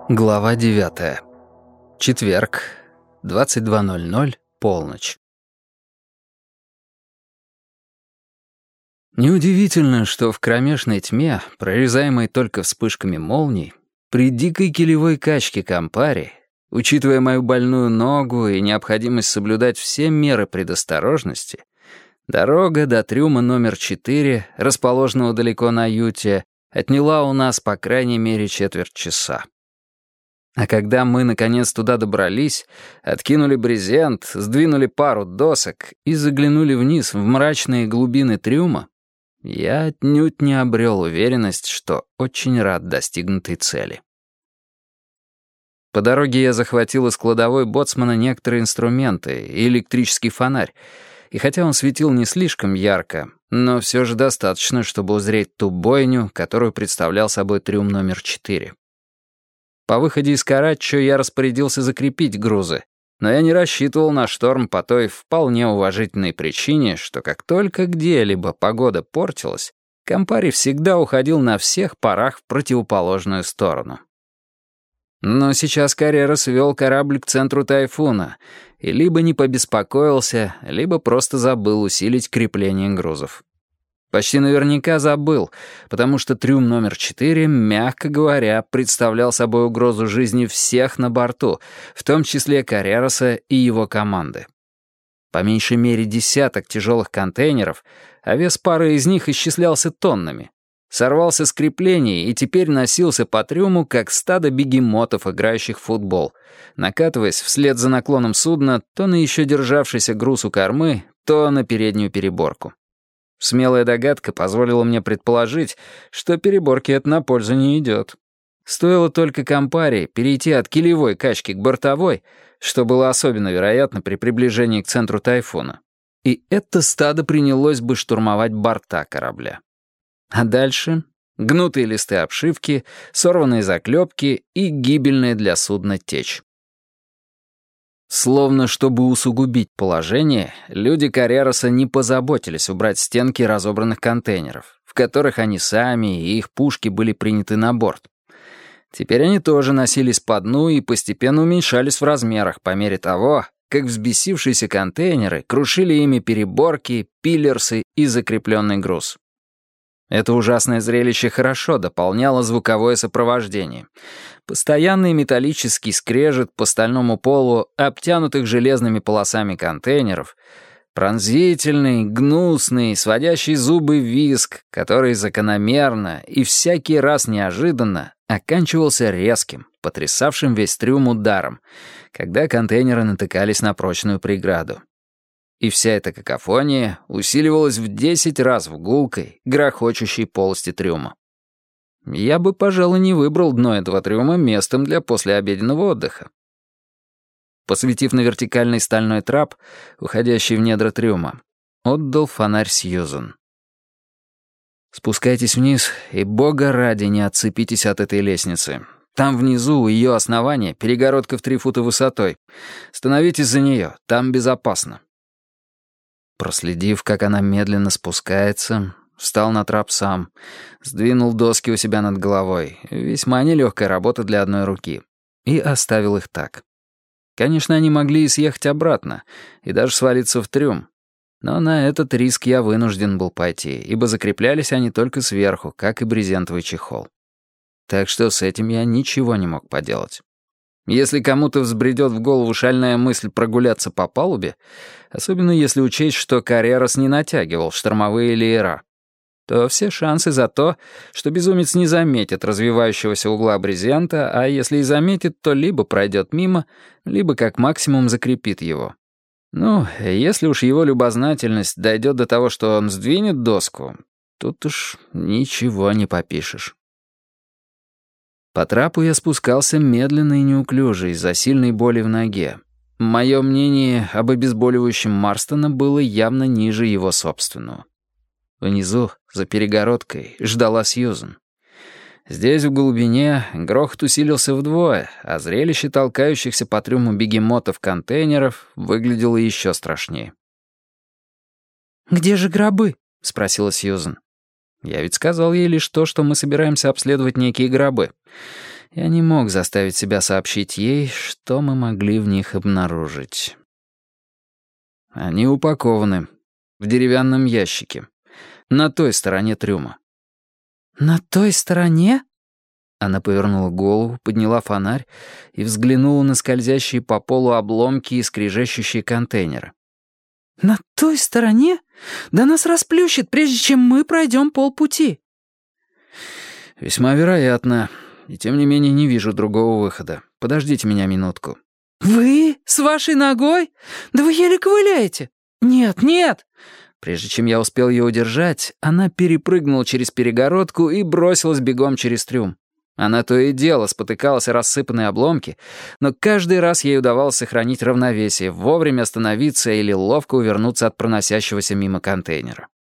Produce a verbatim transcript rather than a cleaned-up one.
Глава девятая. Четверг. двадцать два ноль ноль. Полночь. Неудивительно, что в кромешной тьме, прорезаемой только вспышками молний, при дикой килевой качке Кампари, учитывая мою больную ногу и необходимость соблюдать все меры предосторожности, дорога до трюма номер четыре, расположенного далеко на юте, отняла у нас по крайней мере четверть часа. А когда мы, наконец, туда добрались, откинули брезент, сдвинули пару досок и заглянули вниз в мрачные глубины трюма, я отнюдь не обрел уверенность, что очень рад достигнутой цели. По дороге я захватил из кладовой боцмана некоторые инструменты и электрический фонарь, и хотя он светил не слишком ярко, но все же достаточно, чтобы узреть ту бойню, которую представлял собой трюм номер четыре. По выходе из Караччо я распорядился закрепить грузы, но я не рассчитывал на шторм по той вполне уважительной причине, что как только где-либо погода портилась, Кампари всегда уходил на всех парах в противоположную сторону. Но сейчас Каррерас вел корабль к центру тайфуна и либо не побеспокоился, либо просто забыл усилить крепление грузов. Почти наверняка забыл, потому что трюм номер четыре, мягко говоря, представлял собой угрозу жизни всех на борту, в том числе Каррераса и его команды. По меньшей мере десяток тяжелых контейнеров, а вес пары из них исчислялся тоннами, сорвался с креплений и теперь носился по трюму, как стадо бегемотов, играющих в футбол, накатываясь вслед за наклоном судна то на еще державшийся груз у кормы, то на переднюю переборку. Смелая догадка позволила мне предположить, что переборке это на пользу не идет. Стоило только Кампари перейти от килевой качки к бортовой, что было особенно вероятно при приближении к центру тайфуна, и это стадо принялось бы штурмовать борта корабля. А дальше гнутые листы обшивки, сорванные заклепки и гибельная для судна течь. Словно чтобы усугубить положение, люди Каррераса не позаботились убрать стенки разобранных контейнеров, в которых они сами и их пушки были приняты на борт. Теперь они тоже носились по дну и постепенно уменьшались в размерах по мере того, как взбесившиеся контейнеры крушили ими переборки, пиллерсы и закрепленный груз. Это ужасное зрелище хорошо дополняло звуковое сопровождение. Постоянный металлический скрежет по стальному полу обтянутых железными полосами контейнеров, пронзительный, гнусный, сводящий зубы визг, который закономерно и всякий раз неожиданно оканчивался резким, потрясавшим весь трюм ударом, когда контейнеры натыкались на прочную преграду. И вся эта какофония усиливалась в десять раз в гулкой, грохочущей полости трюма. Я бы, пожалуй, не выбрал дно этого трюма местом для послеобеденного отдыха. Посветив на вертикальный стальной трап, уходящий в недра трюма, отдал фонарь Сьюзен. «Спускайтесь вниз и, бога ради, не отцепитесь от этой лестницы. Там внизу, у ее основания, перегородка в три фута высотой. Становитесь за нее, там безопасно». Проследив, как она медленно спускается, встал на трап сам, сдвинул доски у себя над головой, весьма нелегкая работа для одной руки, и оставил их так. Конечно, они могли и съехать обратно, и даже свалиться в трюм, но на этот риск я вынужден был пойти, ибо закреплялись они только сверху, как и брезентовый чехол. Так что с этим я ничего не мог поделать. Если кому-то взбредет в голову шальная мысль прогуляться по палубе, особенно если учесть, что Каррерас не натягивал штормовые леера, то все шансы за то, что безумец не заметит развивающегося угла брезента, а если и заметит, то либо пройдет мимо, либо как максимум закрепит его. Ну, если уж его любознательность дойдет до того, что он сдвинет доску, тут уж ничего не попишешь. По трапу я спускался медленно и неуклюже из-за сильной боли в ноге. Мое мнение об обезболивающем Марстона было явно ниже его собственного. Внизу, за перегородкой, ждала Сьюзен. Здесь, в глубине, грохот усилился вдвое, а зрелище толкающихся по трюму бегемотов-контейнеров выглядело еще страшнее. «Где же гробы?» — спросила Сьюзен. Я ведь сказал ей лишь то, что мы собираемся обследовать некие гробы. Я не мог заставить себя сообщить ей, что мы могли в них обнаружить. Они упакованы в деревянном ящике, на той стороне трюма. «На той стороне?» Она повернула голову, подняла фонарь и взглянула на скользящие по полу обломки и скрежещущие контейнеры. «На той стороне? Да нас расплющит, прежде чем мы пройдем полпути». «Весьма вероятно. И тем не менее не вижу другого выхода. Подождите меня минутку». «Вы? С вашей ногой? Да вы еле ковыляете. Нет, нет!» Прежде чем я успел ее удержать, она перепрыгнула через перегородку и бросилась бегом через трюм. Она то и дело спотыкалась о рассыпанные обломки, но каждый раз ей удавалось сохранить равновесие, вовремя остановиться или ловко увернуться от проносящегося мимо контейнера.